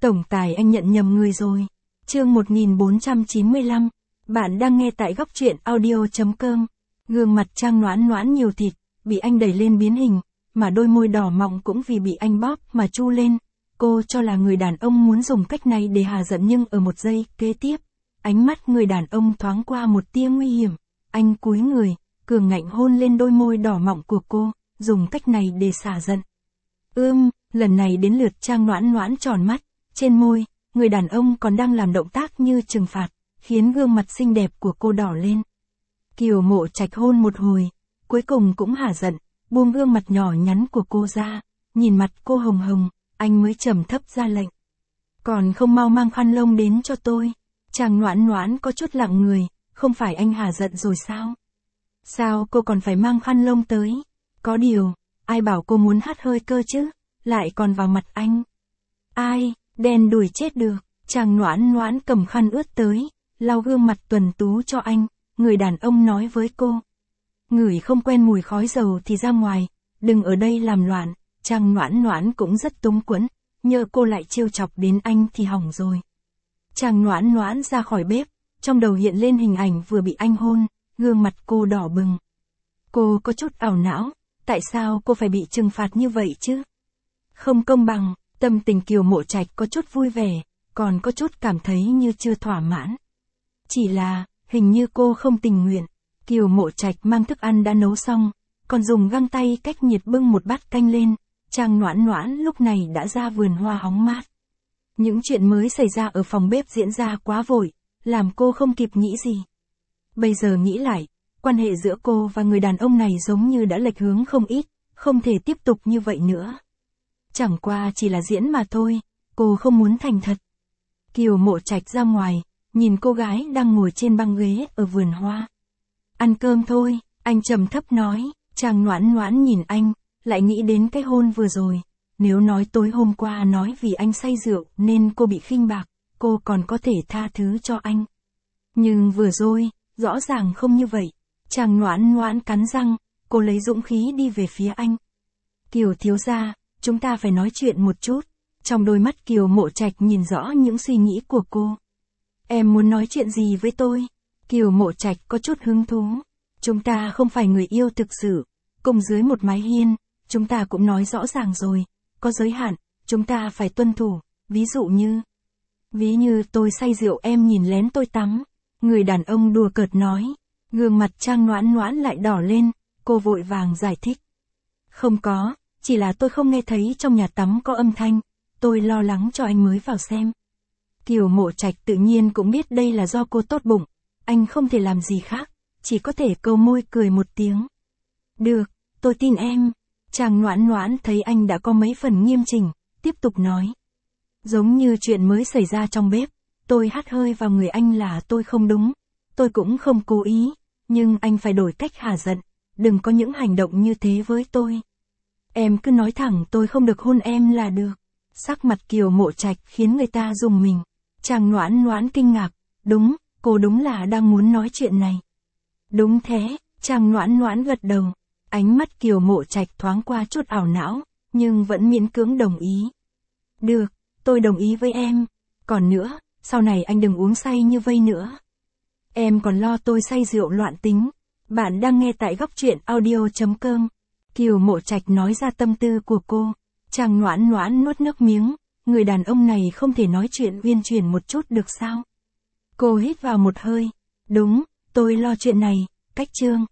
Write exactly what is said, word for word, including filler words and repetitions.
Tổng tài anh nhận nhầm người rồi. Chương một nghìn bốn trăm chín mươi lăm. Bạn đang nghe tại góc truyện audio chấm com. Gương mặt Trang Noãn Noãn nhiều thịt, bị anh đẩy lên biến hình, mà đôi môi đỏ mọng cũng vì bị anh bóp mà chu lên. Cô cho là người đàn ông muốn dùng cách này để hà giận, nhưng ở một giây kế tiếp, ánh mắt người đàn ông thoáng qua một tia nguy hiểm. Anh cúi người, cường ngạnh hôn lên đôi môi đỏ mọng của cô, dùng cách này để xả giận. Ưm, lần này đến lượt Trang Noãn Noãn tròn mắt, trên môi, người đàn ông còn đang làm động tác như trừng phạt, khiến gương mặt xinh đẹp của cô đỏ lên. Kiều Mộ Trạch hôn một hồi, cuối cùng cũng hả giận, buông gương mặt nhỏ nhắn của cô ra, nhìn mặt cô hồng hồng, anh mới trầm thấp ra lệnh. Còn không mau mang khăn lông đến cho tôi. Trang Noãn Noãn có chút lặng người, không phải anh hả giận rồi sao? Sao cô còn phải mang khăn lông tới? Có điều, ai bảo cô muốn hắt hơi cơ chứ, lại còn vào mặt anh. Ai, đen đuổi chết được. Trang Noãn Noãn cầm khăn ướt tới, lau gương mặt tuần tú cho anh, người đàn ông nói với cô. Ngửi không quen mùi khói dầu thì ra ngoài, đừng ở đây làm loạn. Trang Noãn Noãn cũng rất túng quẫn, nhỡ cô lại trêu chọc đến anh thì hỏng rồi. Trang Noãn Noãn ra khỏi bếp, trong đầu hiện lên hình ảnh vừa bị anh hôn, gương mặt cô đỏ bừng. Cô có chút ảo não, tại sao cô phải bị trừng phạt như vậy chứ? Không công bằng. Tâm tình Kiều Mộ Trạch có chút vui vẻ, còn có chút cảm thấy như chưa thỏa mãn. Chỉ là, hình như cô không tình nguyện. Kiều Mộ Trạch mang thức ăn đã nấu xong, còn dùng găng tay cách nhiệt bưng một bát canh lên. Trang Noãn Noãn lúc này đã ra vườn hoa hóng mát. Những chuyện mới xảy ra ở phòng bếp diễn ra quá vội, làm cô không kịp nghĩ gì. Bây giờ nghĩ lại, quan hệ giữa cô và người đàn ông này giống như đã lệch hướng không ít, không thể tiếp tục như vậy nữa. Chẳng qua chỉ là diễn mà thôi, cô không muốn thành thật. Kiều Mộ Trạch ra ngoài, nhìn cô gái đang ngồi trên băng ghế ở vườn hoa. Ăn cơm thôi, anh trầm thấp nói. Trang Noãn Noãn nhìn anh, lại nghĩ đến cái hôn vừa rồi. Nếu nói tối hôm qua nói vì anh say rượu nên cô bị khinh bạc, cô còn có thể tha thứ cho anh. Nhưng vừa rồi, rõ ràng không như vậy. Trang Noãn Noãn cắn răng, cô lấy dũng khí đi về phía anh. Kiều thiếu gia, chúng ta phải nói chuyện một chút. Trong đôi mắt Kiều Mộ Trạch nhìn rõ những suy nghĩ của cô. Em muốn nói chuyện gì với tôi? Kiều Mộ Trạch có chút hứng thú. Chúng ta không phải người yêu thực sự. Cùng dưới một mái hiên, chúng ta cũng nói rõ ràng rồi. Có giới hạn, chúng ta phải tuân thủ. Ví dụ như... Ví như tôi say rượu em nhìn lén tôi tắm. Người đàn ông đùa cợt nói. Gương mặt Trang Noãn Noãn lại đỏ lên. Cô vội vàng giải thích. Không có. Chỉ là tôi không nghe thấy trong nhà tắm có âm thanh, tôi lo lắng cho anh mới vào xem. Kiều Mộ Trạch tự nhiên cũng biết đây là do cô tốt bụng, anh không thể làm gì khác, chỉ có thể câu môi cười một tiếng. Được, tôi tin em. Trang Noãn Noãn thấy anh đã có mấy phần nghiêm chỉnh, tiếp tục nói. Giống như chuyện mới xảy ra trong bếp, tôi hắt hơi vào người anh là tôi không đúng, tôi cũng không cố ý, nhưng anh phải đổi cách hà giận, đừng có những hành động như thế với tôi. Em cứ nói thẳng tôi không được hôn em là được. Sắc mặt Kiều Mộ Trạch khiến người ta rùng mình. Trang Noãn Noãn kinh ngạc. Đúng, cô đúng là đang muốn nói chuyện này. Đúng thế, Trang Noãn Noãn gật đầu. Ánh mắt Kiều Mộ Trạch thoáng qua chút ảo não, nhưng vẫn miễn cưỡng đồng ý. Được, tôi đồng ý với em. Còn nữa, sau này anh đừng uống say như vây nữa. Em còn lo tôi say rượu loạn tính. Bạn đang nghe tại góc truyện audio chấm com. Kiều Mộ Trạch nói ra tâm tư của cô. Trang Noãn Noãn nuốt nước miếng, người đàn ông này không thể nói chuyện uyên chuyển một chút được sao? Cô hít vào một hơi. Đúng, tôi lo chuyện này. Cách chương.